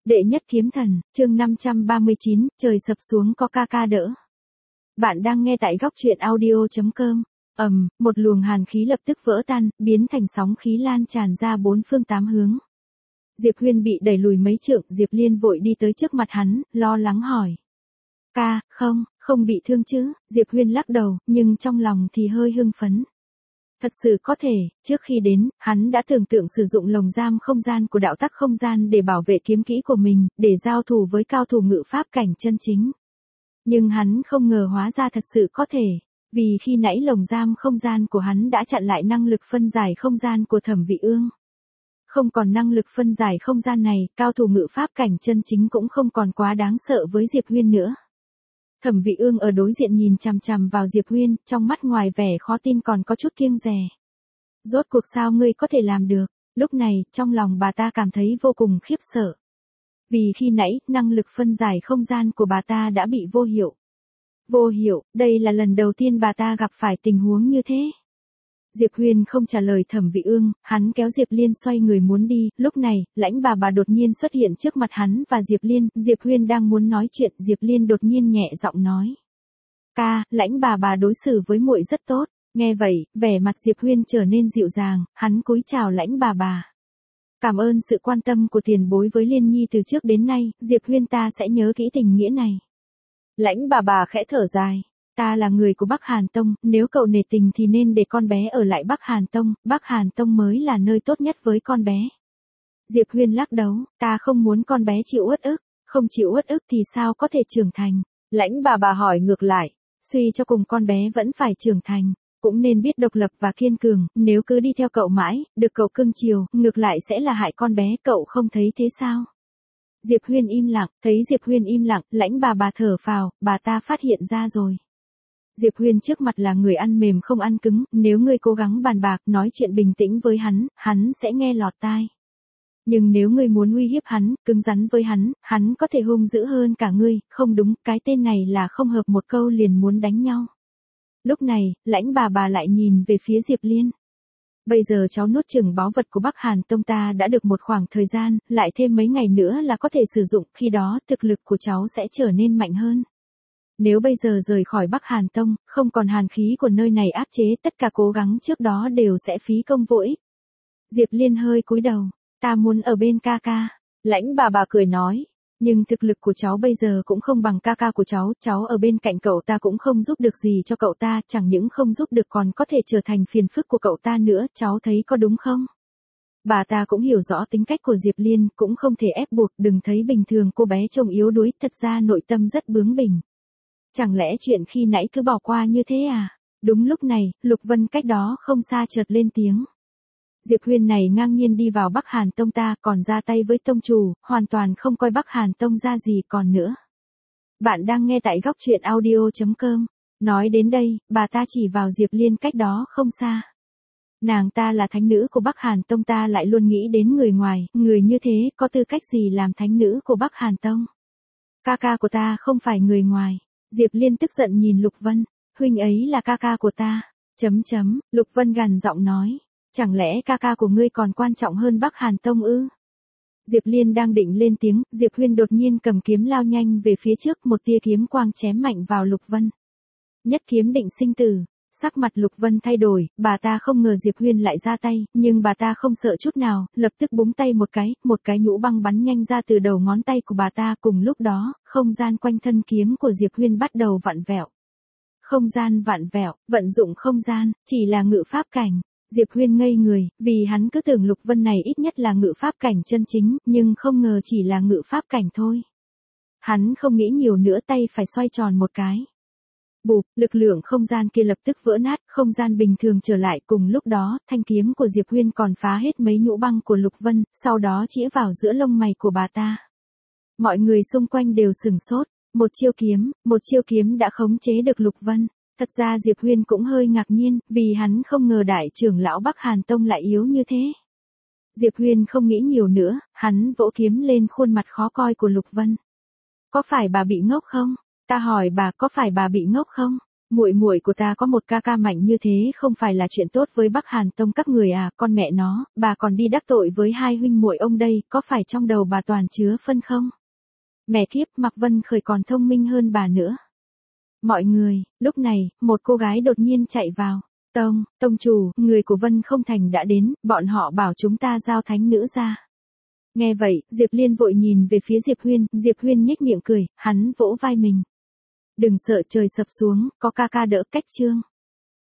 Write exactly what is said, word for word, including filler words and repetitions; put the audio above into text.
Đệ nhất kiếm thần, chương năm trăm ba mươi chín, trời sập xuống có ca ca đỡ. Bạn đang nghe tại góc truyện audio chấm com. Ầm, một luồng hàn khí lập tức vỡ tan, biến thành sóng khí lan tràn ra bốn phương tám hướng. Diệp Huyên bị đẩy lùi mấy trượng, Diệp Liên vội đi tới trước mặt hắn, lo lắng hỏi. Ca, không, không bị thương chứ? Diệp Huyên lắc đầu, nhưng trong lòng thì hơi hưng phấn. Thật sự có thể, trước khi đến, hắn đã tưởng tượng sử dụng lồng giam không gian của đạo tắc không gian để bảo vệ kiếm kỹ của mình, để giao thủ với cao thủ ngự pháp cảnh chân chính. Nhưng hắn không ngờ hóa ra thật sự có thể, vì khi nãy lồng giam không gian của hắn đã chặn lại năng lực phân giải không gian của Thẩm Vị Ương. Không còn năng lực phân giải không gian này, cao thủ ngự pháp cảnh chân chính cũng không còn quá đáng sợ với Diệp Huyên nữa. Thẩm Vị Ương ở đối diện nhìn chằm chằm vào Diệp Huyên, trong mắt ngoài vẻ khó tin còn có chút kiêng dè. Rốt cuộc sao ngươi có thể làm được? Lúc này, trong lòng bà ta cảm thấy vô cùng khiếp sợ. Vì khi nãy, năng lực phân giải không gian của bà ta đã bị vô hiệu. Vô hiệu, đây là lần đầu tiên bà ta gặp phải tình huống như thế. Diệp Huyên không trả lời Thẩm Vị Ương, hắn kéo Diệp Liên xoay người muốn đi, lúc này, Lãnh bà bà đột nhiên xuất hiện trước mặt hắn và Diệp Liên, Diệp Huyên đang muốn nói chuyện, Diệp Liên đột nhiên nhẹ giọng nói. Ca, Lãnh bà bà đối xử với muội rất tốt, nghe vậy, vẻ mặt Diệp Huyên trở nên dịu dàng, hắn cúi chào Lãnh bà bà. Cảm ơn sự quan tâm của tiền bối với Liên Nhi từ trước đến nay, Diệp Huyên ta sẽ nhớ kỹ tình nghĩa này. Lãnh bà bà khẽ thở dài. Ta là người của Bắc Hàn Tông, nếu cậu nể tình thì nên để con bé ở lại Bắc Hàn Tông, Bắc Hàn Tông mới là nơi tốt nhất với con bé. Diệp Huyên lắc đầu, ta không muốn con bé chịu uất ức, không chịu uất ức thì sao có thể trưởng thành. Lãnh bà bà hỏi ngược lại, suy cho cùng con bé vẫn phải trưởng thành, cũng nên biết độc lập và kiên cường, nếu cứ đi theo cậu mãi, được cậu cưng chiều, ngược lại sẽ là hại con bé, cậu không thấy thế sao? Diệp Huyên im lặng, thấy Diệp Huyên im lặng, Lãnh bà bà thở phào, bà ta phát hiện ra rồi. Diệp Huyên trước mặt là người ăn mềm không ăn cứng, nếu ngươi cố gắng bàn bạc nói chuyện bình tĩnh với hắn, hắn sẽ nghe lọt tai. Nhưng nếu ngươi muốn uy hiếp hắn, cứng rắn với hắn, hắn có thể hung dữ hơn cả ngươi, không đúng, cái tên này là không hợp một câu liền muốn đánh nhau. Lúc này, Lãnh bà bà lại nhìn về phía Diệp Liên. Bây giờ cháu nuốt chửng báu vật của Bắc Hàn Tông ta đã được một khoảng thời gian, lại thêm mấy ngày nữa là có thể sử dụng, khi đó thực lực của cháu sẽ trở nên mạnh hơn. Nếu bây giờ rời khỏi Bắc Hàn Tông, không còn hàn khí của nơi này áp chế, tất cả cố gắng trước đó đều sẽ phí công vô ích. Diệp Liên hơi cúi đầu, ta muốn ở bên ca ca. Lãnh bà bà cười nói, nhưng thực lực của cháu bây giờ cũng không bằng ca ca của cháu, cháu ở bên cạnh cậu ta cũng không giúp được gì cho cậu ta, chẳng những không giúp được còn có thể trở thành phiền phức của cậu ta nữa, cháu thấy có đúng không? Bà ta cũng hiểu rõ tính cách của Diệp Liên, cũng không thể ép buộc, đừng thấy bình thường cô bé trông yếu đuối, thật ra nội tâm rất bướng bỉnh. Chẳng lẽ chuyện khi nãy cứ bỏ qua như thế à? Đúng lúc này, Lục Vân cách đó không xa chợt lên tiếng. Diệp Huyên này ngang nhiên đi vào Bắc Hàn Tông ta, còn ra tay với tông chủ, hoàn toàn không coi Bắc Hàn Tông ra gì còn nữa. Bạn đang nghe tại góc truyện audio chấm com. Nói đến đây, bà ta chỉ vào Diệp Liên cách đó không xa. Nàng ta là thánh nữ của Bắc Hàn Tông, ta lại luôn nghĩ đến người ngoài, người như thế có tư cách gì làm thánh nữ của Bắc Hàn Tông? Ca ca của ta không phải người ngoài. Diệp Liên tức giận nhìn Lục Vân, huynh ấy là ca ca của ta, chấm chấm, Lục Vân gằn giọng nói, chẳng lẽ ca ca của ngươi còn quan trọng hơn Bắc Hàn Tông ư? Diệp Liên đang định lên tiếng, Diệp Huyên đột nhiên cầm kiếm lao nhanh về phía trước, một tia kiếm quang chém mạnh vào Lục Vân. Nhất kiếm định sinh tử, sắc mặt Lục Vân thay đổi, bà ta không ngờ Diệp Huyên lại ra tay, nhưng bà ta không sợ chút nào, lập tức búng tay một cái, một cái nhũ băng bắn nhanh ra từ đầu ngón tay của bà ta, cùng lúc đó, không gian quanh thân kiếm của Diệp Huyên bắt đầu vặn vẹo. Không gian vặn vẹo, vận dụng không gian, chỉ là ngự pháp cảnh. Diệp Huyên ngây người, vì hắn cứ tưởng Lục Vân này ít nhất là ngự pháp cảnh chân chính, nhưng không ngờ chỉ là ngự pháp cảnh thôi. Hắn không nghĩ nhiều nữa, tay phải xoay tròn một cái. Bụp, lực lượng không gian kia lập tức vỡ nát, không gian bình thường trở lại, cùng lúc đó, thanh kiếm của Diệp Huyên còn phá hết mấy nhũ băng của Lục Vân, sau đó chĩa vào giữa lông mày của bà ta. Mọi người xung quanh đều sửng sốt, một chiêu kiếm, một chiêu kiếm đã khống chế được Lục Vân. Thật ra Diệp Huyên cũng hơi ngạc nhiên, vì hắn không ngờ đại trưởng lão Bắc Hàn Tông lại yếu như thế. Diệp Huyên không nghĩ nhiều nữa, hắn vỗ kiếm lên khuôn mặt khó coi của Lục Vân. Có phải bà bị ngốc không? Ta hỏi bà, có phải bà bị ngốc không? Muội muội của ta có một ca ca mạnh như thế không phải là chuyện tốt với Bắc Hàn Tông các người à, con mẹ nó, bà còn đi đắc tội với hai huynh muội ông đây, có phải trong đầu bà toàn chứa phân không? Mẹ kiếp, Mạc Vân Khởi còn thông minh hơn bà nữa. Mọi người, lúc này, một cô gái đột nhiên chạy vào. Tông, tông chủ, người của Vân Không Thành đã đến, bọn họ bảo chúng ta giao thánh nữ ra. Nghe vậy, Diệp Liên vội nhìn về phía Diệp Huyên, Diệp Huyên nhếch miệng cười, hắn vỗ vai mình. Đừng sợ trời sập xuống, có ca ca đỡ cách chương.